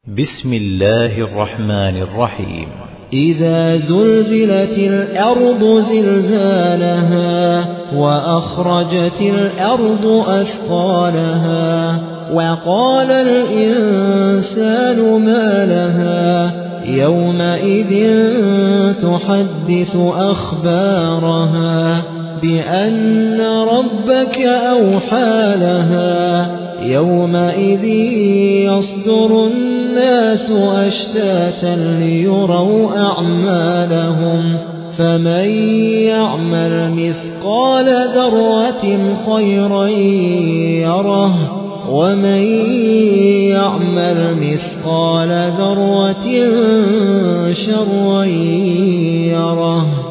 بسم الله الرحمن الرحيم. إذا زلزلت الأرض زلزالها وأخرجت الأرض أثقالها وقال الإنسان ما لها يومئذ تحدث أخبارها بأن ربك أوحى لها يومئذ يصدر الناس أشتاتا ليروا أعمالهم فمن يعمل مثقال ذرة خيرا يره ومن يعمل مثقال ذرة شرا يره.